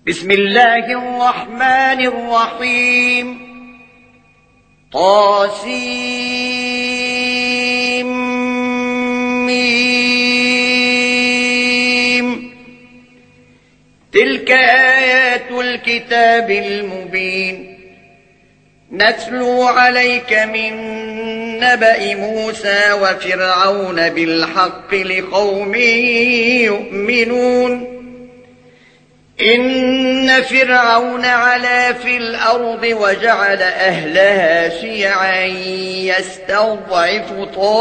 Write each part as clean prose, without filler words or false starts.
بسم الله الرحمن الرحيم طاسيم تلك آيات الكتاب المبين نتلو عليك من نبأ موسى وفرعون بالحق لقوم يؤمنون إن فرعون علا في الأرض وجعل أهلها شيعا يستضعف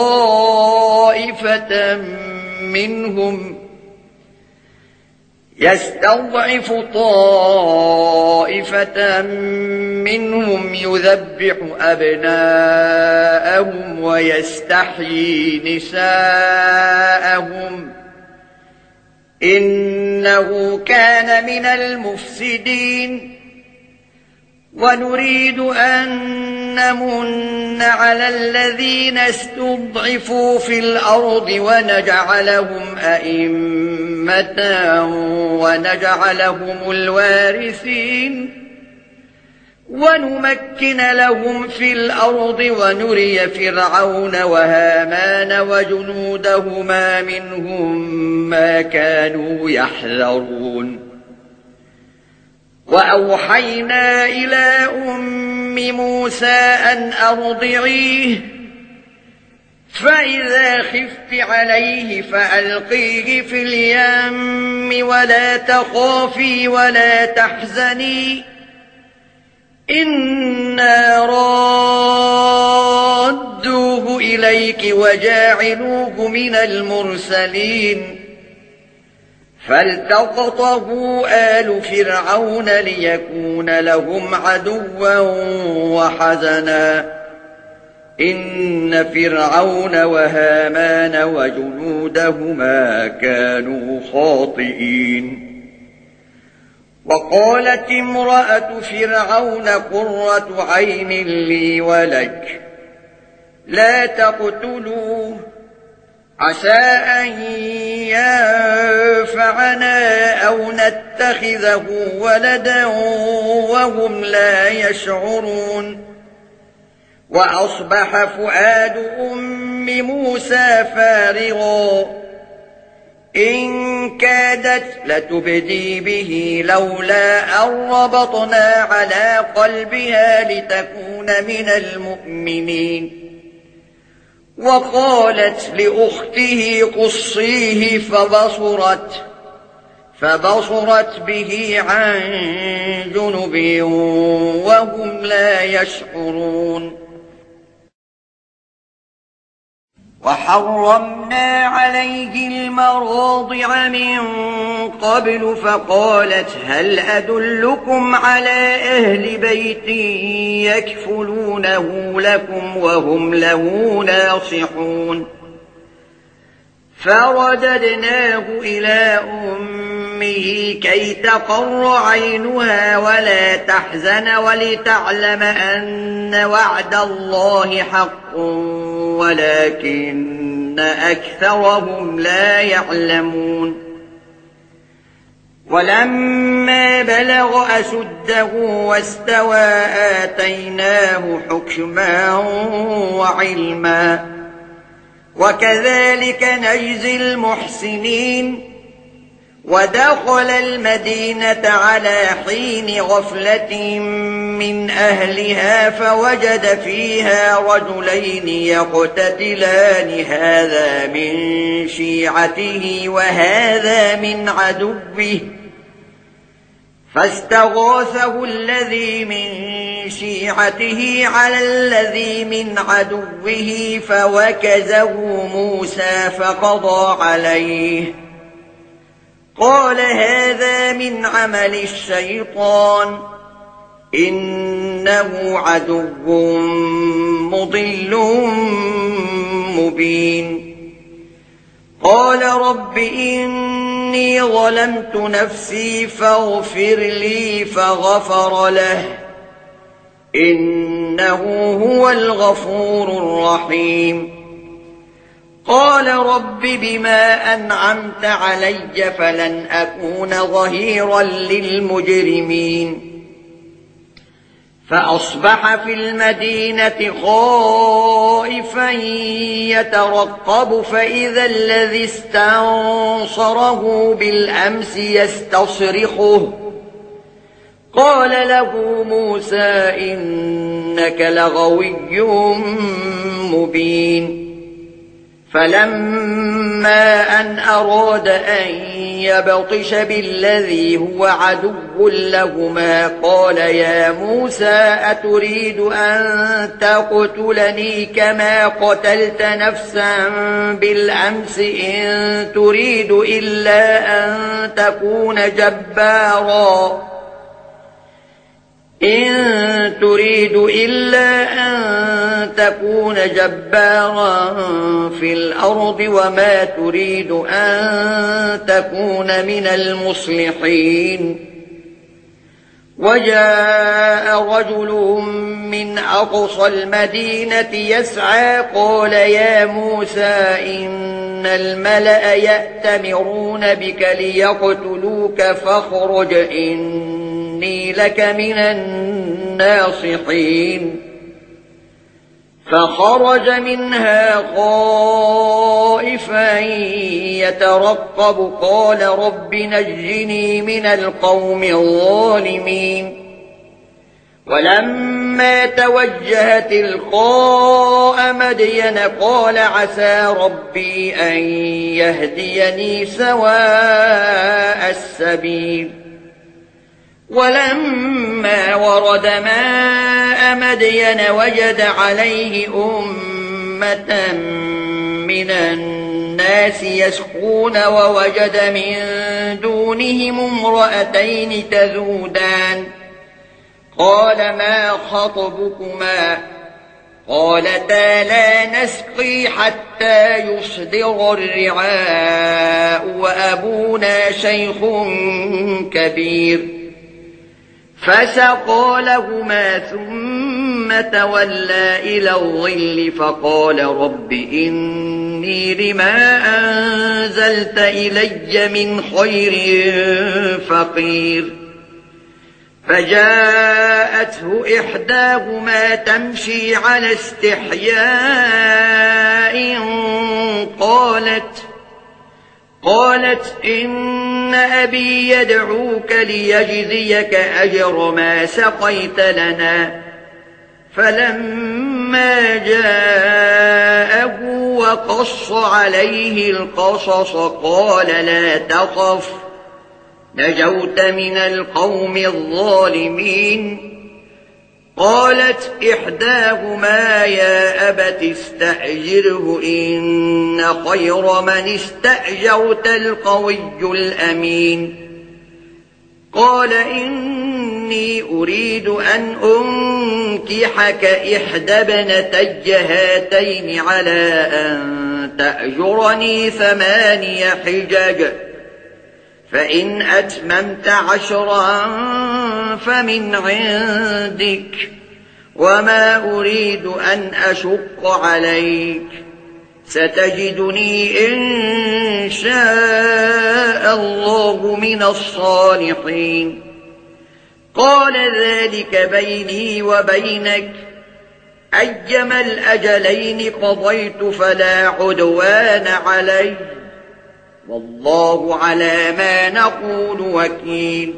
طائفة منهم يذبح أبناءهم ويستحيي نساءهم إنه كان من المفسدين ونريد أن نمن على الذين استضعفوا في الأرض ونجعلهم أئمة ونجعلهم الوارثين ونمكن لهم في الأرض ونري فرعون وهامان وجنودهما منهم ما كانوا يحذرون وأوحينا إلى أم موسى أن أرضعيه فإذا خفت عليه فألقيه في اليم ولا تخافي ولا تحزني إنا رادوه إليك وجاعلوه من المرسلين فالتقطه آل فرعون ليكون لهم عدوا وحزنا إن فرعون وهامان وجنودهما كانوا خاطئين وقالت امرأة فرعون قرة عين لي ولك لا تقتلوه عسى أن ينفعنا أو نتخذه ولدا وهم لا يشعرون وأصبح فؤاد أم موسى فارغا إن كادت لتبدي به لولا أن ربطنا على قلبها لتكون من المؤمنين وقالت لأخته قصيه فبصرت به عن جنب وهم لا يشعرون وحرمنا عليه المراضع من قبل فقالت هل أدلكم على أهل بيت يكفلونه لكم وهم له ناصحون فرددناه إلى أمه كي تقر عينها ولا تحزن ولتعلم أن وعد الله حق ولكن أكثرهم لا يعلمون ولما بلغ أشده واستوى آتيناه حكما وعلما وكذلك نجزي المحسنين ودخل المدينة على حين غفلة من أهلها فوجد فيها رجلين يقتتلان هذا من شيعته وهذا من عدوه فاستغاثه الذي من شيعته على الذي من عدوه فوكزه موسى فقضى عليه قال هذا من عمل الشيطان إنه عدو مضل مبين قال رب إني ظلمت نفسي فاغفر لي فغفر له إنه هو الغفور الرحيم قال رب بما أنعمت علي فلن أكون ظهيرا للمجرمين فأصبح في المدينة خائفا يترقب فإذا الذي استنصره بالأمس يستصرخه قال له موسى إنك لغوي مبين فلما أن أراد أن يبطش بالذي هو عدو لهما قال يا موسى أتريد أن تقتلني كما قتلت نفسا بالأمس إن تريد إلا أن تكون جبارا في الأرض وما تريد أن تكون من المصلحين وجاء رجل من أقصى المدينة يسعى قال يا موسى إن الملأ يأتمرون بك ليقتلوك فاخرج إني لك من الناصحين فخرج منها خائفا يترقب قال رب نجني من القوم الظالمين ولما توجه تلقاء مدين قال عسى ربي أن يهديني سواء السبيل ولما ورد ماء مدين وجد عليه أمة من الناس يسقون ووجد من دونهم امرأتين تذودان قال ما خطبكما قالتا لا نسقي حتى يصدر الرعاء وأبونا شيخ كبير فسقى لهما ثم تولى إلى الظل فقال رب إني لما أنزلت إلي من خير فقير فجاءته إحداهما تمشي على استحياء قالت إن أبي يدعوك ليجزيك أجر ما سقيت لنا فلما جاءه وقص عليه القصص قال لا تخف نجوت من القوم الظالمين قالت إحداهما يا أبت استأجره إن خير من استأجرت القوي الأمين قال إني أريد أن أنكحك إحدى ابنتي هاتين على أن تأجرني 8 حجج فإن أتممت 10 فمن عندك وما أريد أن أشق عليك ستجدني إن شاء الله من الصالحين قال ذلك بيني وبينك أيما الأجلين قضيت فلا عدوان علي والله على ما نقول وكيل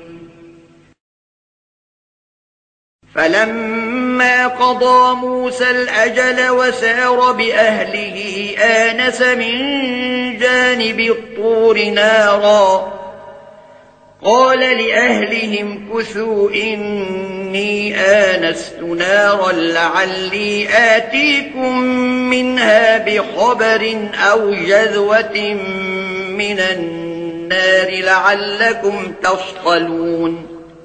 فلما قضى موسى الأجل وسار بأهله آنس من جانب الطور نارا قال لأهلهم كثوا إني آنست نارا لعلي آتيكم منها بخبر أو جذوة من النار لعلكم تصطلون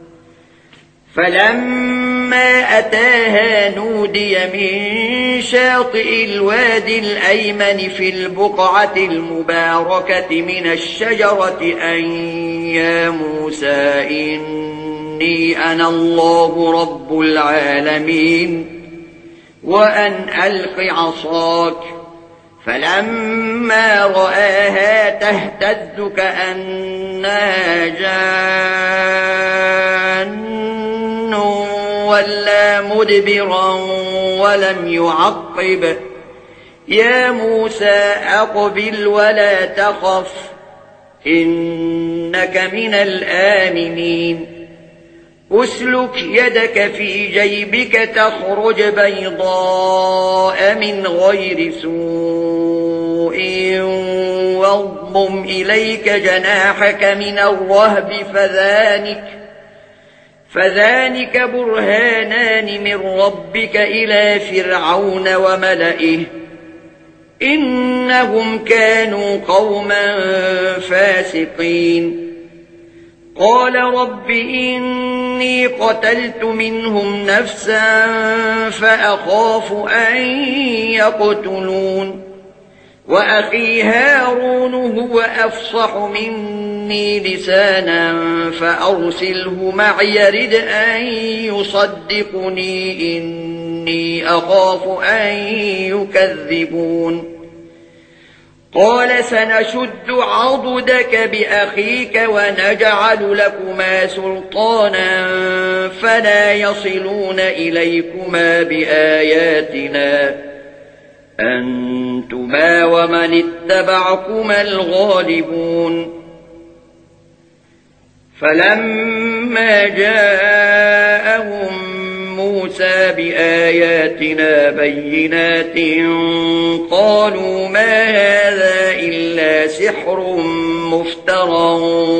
فلما أتاها نودي من شاطئ الوادي الأيمن في البقعة المباركة من الشجرة أن يا موسى إني أنا الله رب العالمين وأن ألق عصاك فلما رآها تهتز كأنها جان ولا مدبرا ولم يعقب يا موسى أقبل ولا تخف إنك من الآمنين أسلك يدك في جيبك تخرج بيضاء من غير سوء واضمم إليك جناحك من الرهب فذلك برهانان من ربك إلى فرعون وملئه إنهم كانوا قوما فاسقين قال رب إني قتلت منهم نفسا فأخاف أن يقتلون وأخي هارون هو أفصح مني لسانا فأرسله معي يرد أن يصدقني إني أخاف أن يكذبون قال سنشد عضدك بأخيك ونجعل لكما سلطانا فلا يصلون إليكما بآياتنا أنتما ومن اتبعكما الغالبون فلما جاءهم موسى بآياتنا بينات قالوا ما هذا إلا سحر مفترى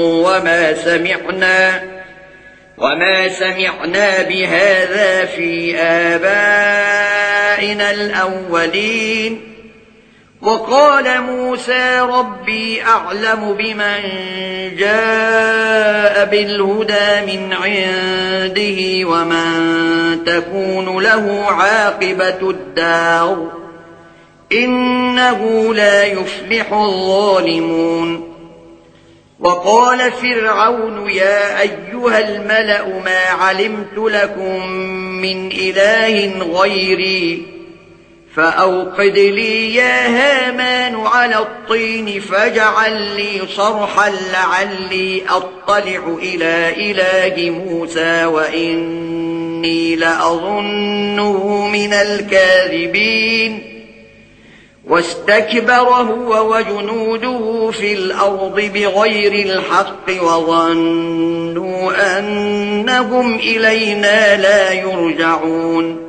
وما سمعنا بهذا في آبائنا الأولين وقال موسى ربي أعلم بمن جاء بالهدى من عنده ومن تكون له عاقبة الدار إنه لا يفلح الظالمون وقال فرعون يا أيها الملأ ما علمت لكم من إله غيري فأوقد لي يا هامان على الطين فاجعل لي صرحا لعلي أطلع إلى إله موسى وإني لأظنه من الكاذبين واستكبر هو وجنوده في الأرض بغير الحق وظنوا أنهم إلينا لا يرجعون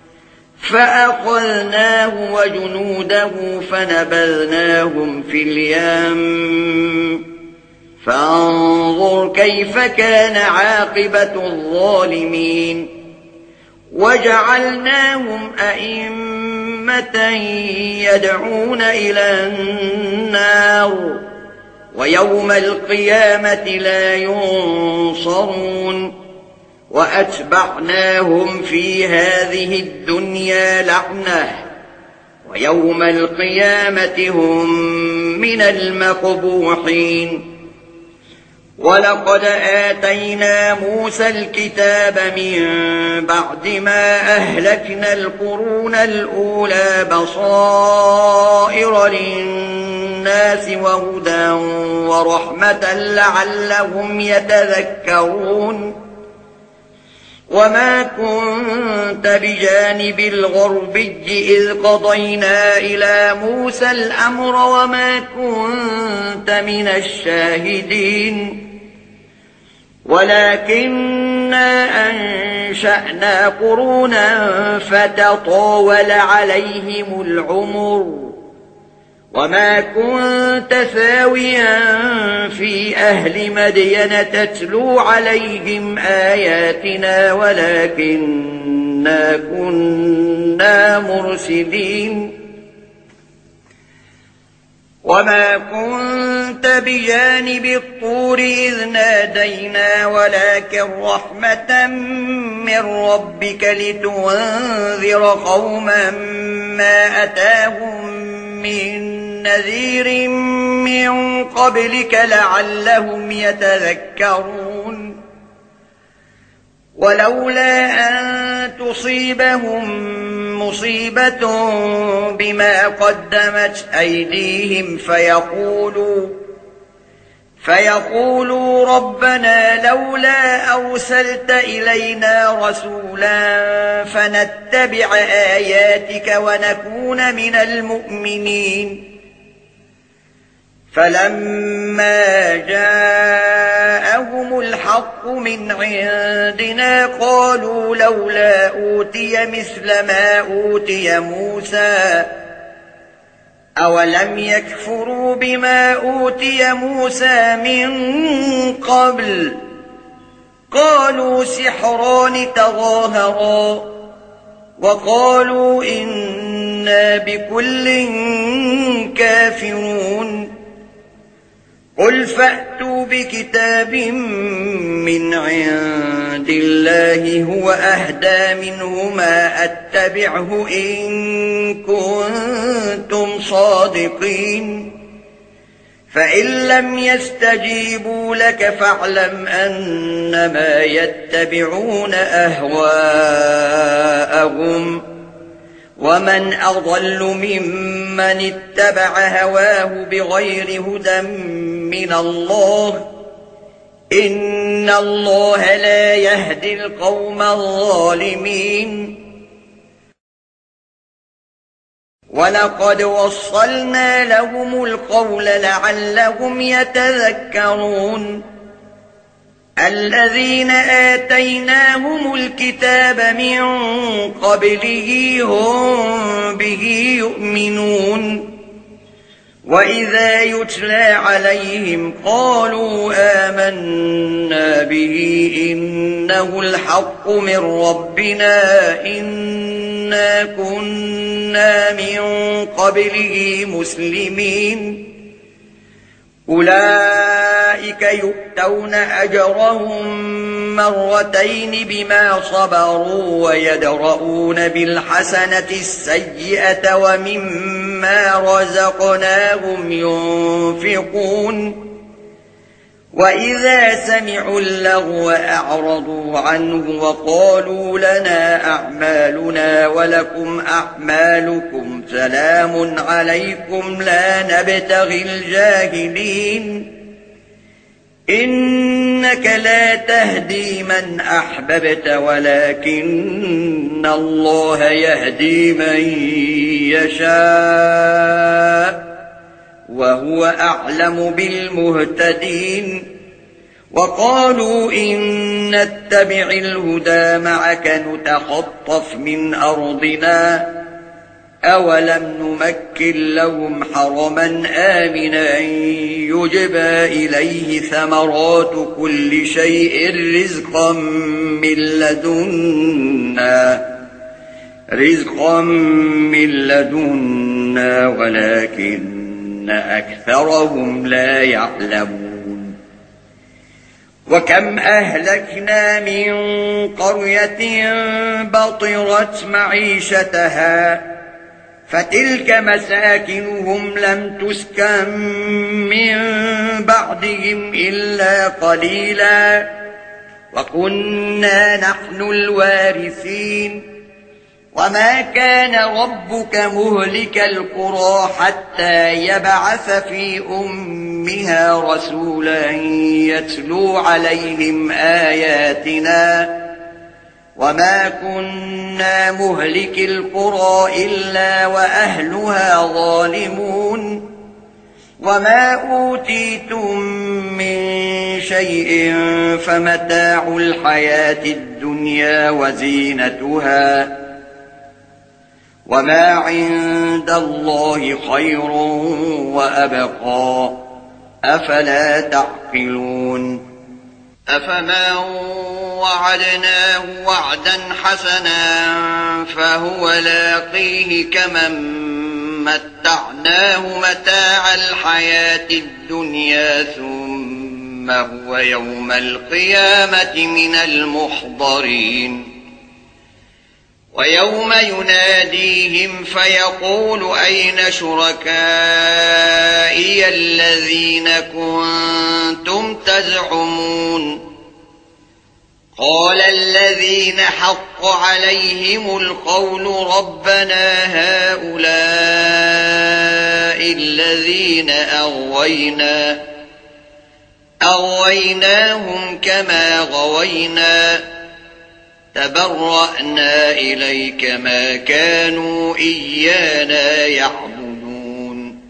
فأخذناه وجنوده فنبذناهم في اليم فانظر كيف كان عاقبة الظالمين وجعلناهم أئمة يدعون إلى النار ويوم القيامة لا ينصرون وأتبعناهم في هذه الدنيا لعنة ويوم القيامة هم من المقبوحين ولقد آتينا موسى الكتاب من بعد ما أهلكنا القرون الأولى بصائر للناس وهدى ورحمة لعلهم يتذكرون وما كنت بجانب الغربي إذ قضينا إلى موسى الأمر وما كنت من الشاهدين ولكننا أنشأنا قرونا فتطاول عليهم العمر وما كنت ثاويا في أهل مدين تتلو عليهم آياتنا ولكننا كنا مرسلين وما كنت بجانب الطور إذ نادينا ولكن رحمة من ربك لتنذر قوما ما أتاهم من نذير من قبلك لعلهم يتذكرون ولولا أن تصيبهم مصيبة بما قدمت أيديهم فيقولوا ربنا لولا أرسلت إلينا رسولا فنتبع آياتك ونكون من المؤمنين. فلما جاءهم الحق من عندنا قالوا لولا أوتي مثل ما أوتي موسى أولم يكفروا بما أوتي موسى من قبل قالوا سحران تظاهرا وقالوا إنا بكل كافرون. قل فأتوا بكتاب من عند الله هو أهدى منهما أتبعه إن كنتم صادقين. فإن لم يستجيبوا لك فاعلم أنما يتبعون أهواءهم ومن أضل ممن اتبع هواه بغير هدى من الله إن الله لا يهدي القوم الظالمين. ولقد وصلنا لهم القول لعلهم يتذكرون. الذين آتيناهم الكتاب من قبله هم به يؤمنون. وإذا يتلى عليهم قالوا آمنا به إنه الحق من ربنا إنا كنا من قبله مسلمين. أولئك يؤتون أجرهم مرتين بما صبروا ويدرؤون بالحسنة السيئة ومما رزقناهم ينفقون. وإذا سمعوا اللغو أعرضوا عنه وقالوا لنا أعمالنا ولكم أعمالكم سلام عليكم لا نبتغي الجاهلين. إنك لا تهدي من أحببت ولكن الله يهدي من يشاء وهو أعلم بالمهتدين. وقالوا إن نتبع الهدى معك نتخطف من أرضنا أولم نمكن لهم حرما آمنا يجبى إليه ثمرات كل شيء رزقا من لدنا ولكن أكثرهم لا يعلمون. وكم أهلكنا من قرية بطرت معيشتها فتلك مساكنهم لم تسكن من بعدهم إلا قليلا وكنا نحن الوارثين. وما كان ربك مهلك القرى حتى يبعث في أمها رسولا يتلو عليهم آياتنا وما كنا مهلك القرى إلا وأهلها ظالمون. وما أوتيتم من شيء فمتاع الحياة الدنيا وزينتها وما عند الله خير وأبقى أفلا تعقلون. أفمن وعدناه وعدا حسنا فهو لاقيه كمن متعناه متاع الحياة الدنيا ثم هو يوم القيامة من المحضرين. ويوم يناديهم فيقول أين شركائي الذين كنتم تزعمون قال الذين حق فحق عليهم القول ربنا هؤلاء الذين أغويناهم كما غوينا تبرأنا إليك ما كانوا إيانا يعبدون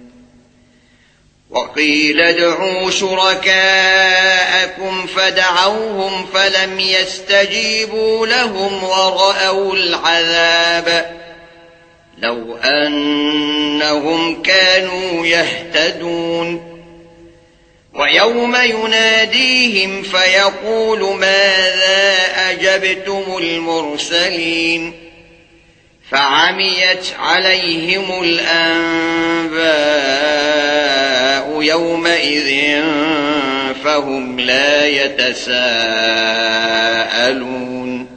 وقيل ادعوا شركاءكم فدعوهم فلم يستجيبوا لهم ورأوا العذاب لو أنهم كانوا يهتدون ويوم يناديهم فيقول ماذا أجبتم المرسلين فعميت عليهم الأنباء يومئذ فهم لا يتساءلون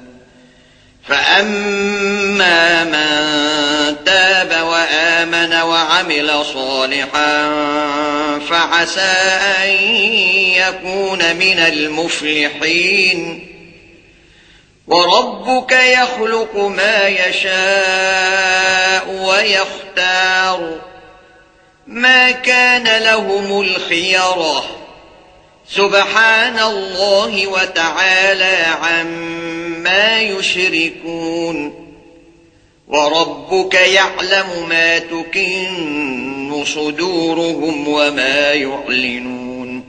فأما من تاب وآمن وعمل صالحا فعسى أن يكون من المفلحين وربك يخلق ما يشاء ويختار ما كان لهم الخيرة سبحان الله وتعالى عما يشركون وربك يعلم ما تكن صدورهم وما يعلنون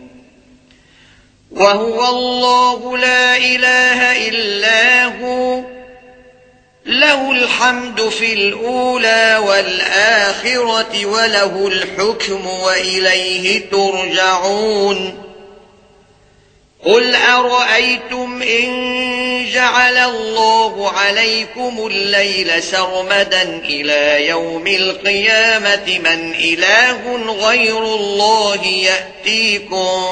وهو الله لا إله إلا هو له الحمد في الأولى والآخرة وله الحكم وإليه ترجعون قل أرأيتم إن جعل الله عليكم الليل سرمدا إلى يوم القيامة من إله غير الله يأتيكم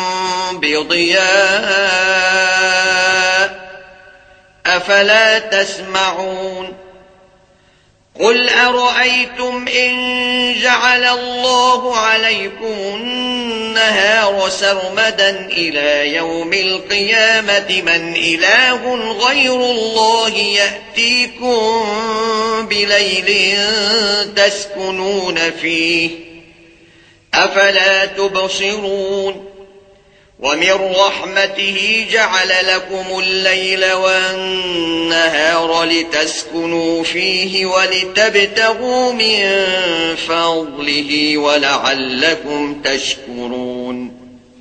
بضياء أفلا تسمعون قل أرأيتم إن جعل الله عليكم النهار سرمدا إلى يوم القيامة من إله غير الله يأتيكم بليل تسكنون فيه أفلا تبصرون ومن رحمته جعل لكم الليل والنهار لتسكنوا فيه ولتبتغوا من فضله ولعلكم تشكرون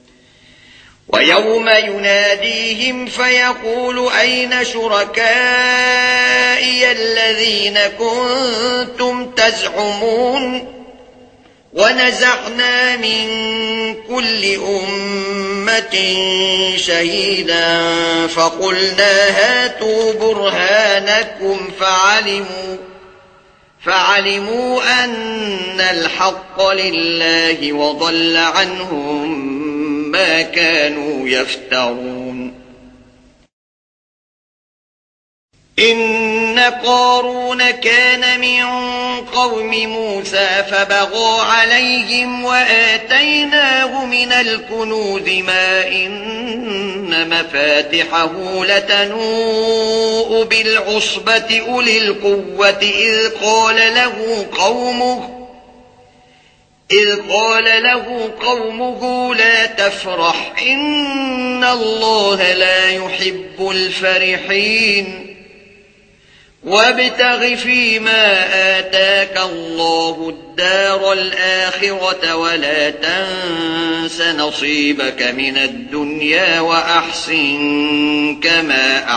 ويوم يناديهم فيقول أين شركائي الذين كنتم تزعمون ونزعنا من كل أمة شهيدا فقلنا هاتوا برهانكم فعلموا أن الحق لله وضل عنهم ما كانوا يفترون إن قارون كان من قوم موسى فبغى عليهم وآتيناه من الكنوز ما إن مفاتحه لتنوء بالعصبة أولي القوة إذ قال له قومه لا تفرح إن الله لا يحب الفرحين وابتغ فيما آتاك الله الدار الآخرة ولا تنس نصيبك من الدنيا وأحسن كما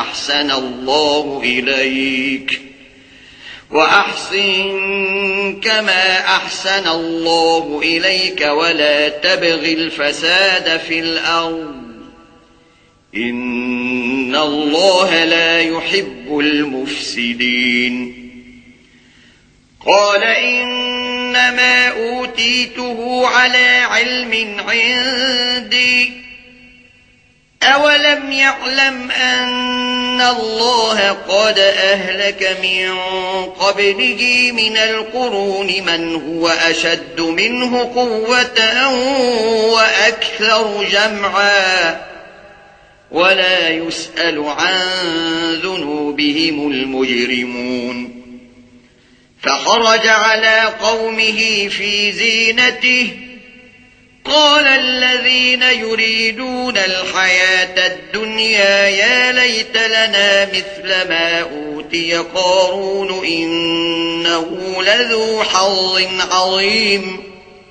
أحسن الله إليك ولا تبغ الفساد في الأرض إن الله لا يحب المفسدين قال إنما أوتيته على علم عندي أولم يعلم أن الله قد أهلك من قبله من القرون من هو أشد منه قوة وأكثر جمعا ولا يسأل عن ذنوبهم المجرمون فخرج على قومه في زينته قال الذين يريدون الحياة الدنيا يا ليت لنا مثل ما أوتي قارون إنه لذو حظ عظيم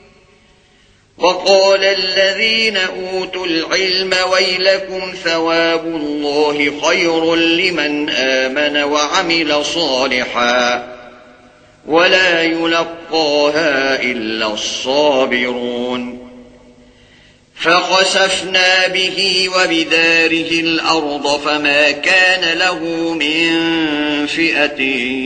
وقال الذين أوتوا العلم ويلكم ثواب الله خير لمن آمن وعمل صالحا ولا يلقاها إلا الصابرون فخسفنا به وبداره الأرض فما كان له من فئة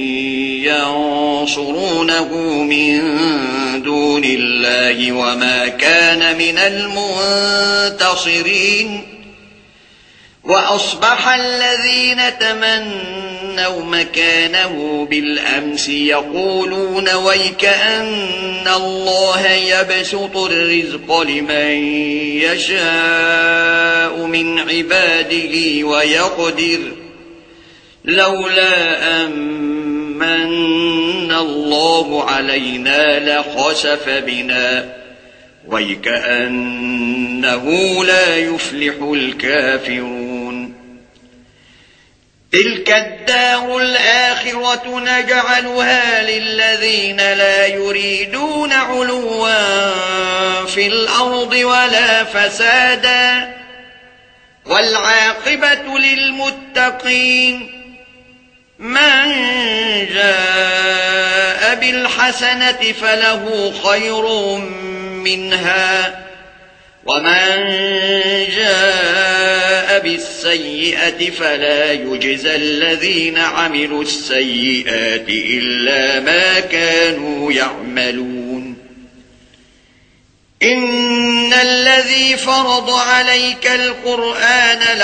ينصرونه من دون الله وما كان من المنتصرين وأصبح الذين تمنوا مكانه بالأمس يقولون ويكأن الله يبسط الرزق لمن يشاء من عباده ويقدر لولا أمن الله علينا لخسف بنا ويكأنه لا يفلح الكافرون تلك الدار الآخرة نجعلها للذين لا يريدون علوا في الأرض ولا فسادا والعاقبة للمتقين من جاء بالحسنة فله خير منها ومن جاء بالسيئة فلا يجزى الذين عملوا السيئات إلا ما كانوا يعملون إن الذي فرض عليك القرآن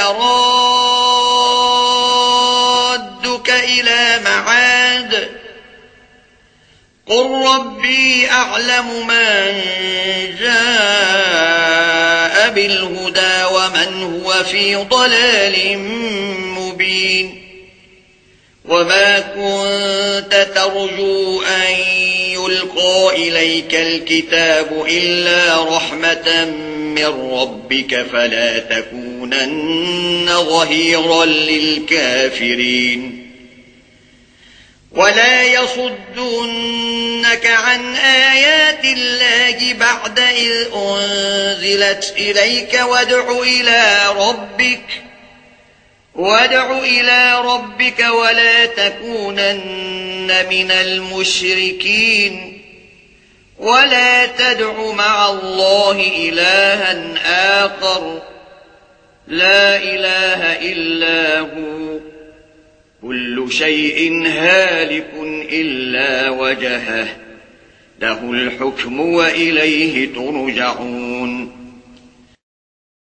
لرادك إلى معاد قل ربي أعلم من جاء بالهدى ومن هو في ضلال مبين وما كنت ترجو أن يلقى إليك الكتاب إلا رحمة من ربك فلا تكونن ظهيرا للكافرين ولا يصدنك عن آيات الله بعد إذ أنزلت إليك وادع إلى ربك ولا تكونن من المشركين ولا تدع مع الله إلها آخر لا إله إلا هو كل شيء هالك إلا وجهه له الحكم وإليه ترجعون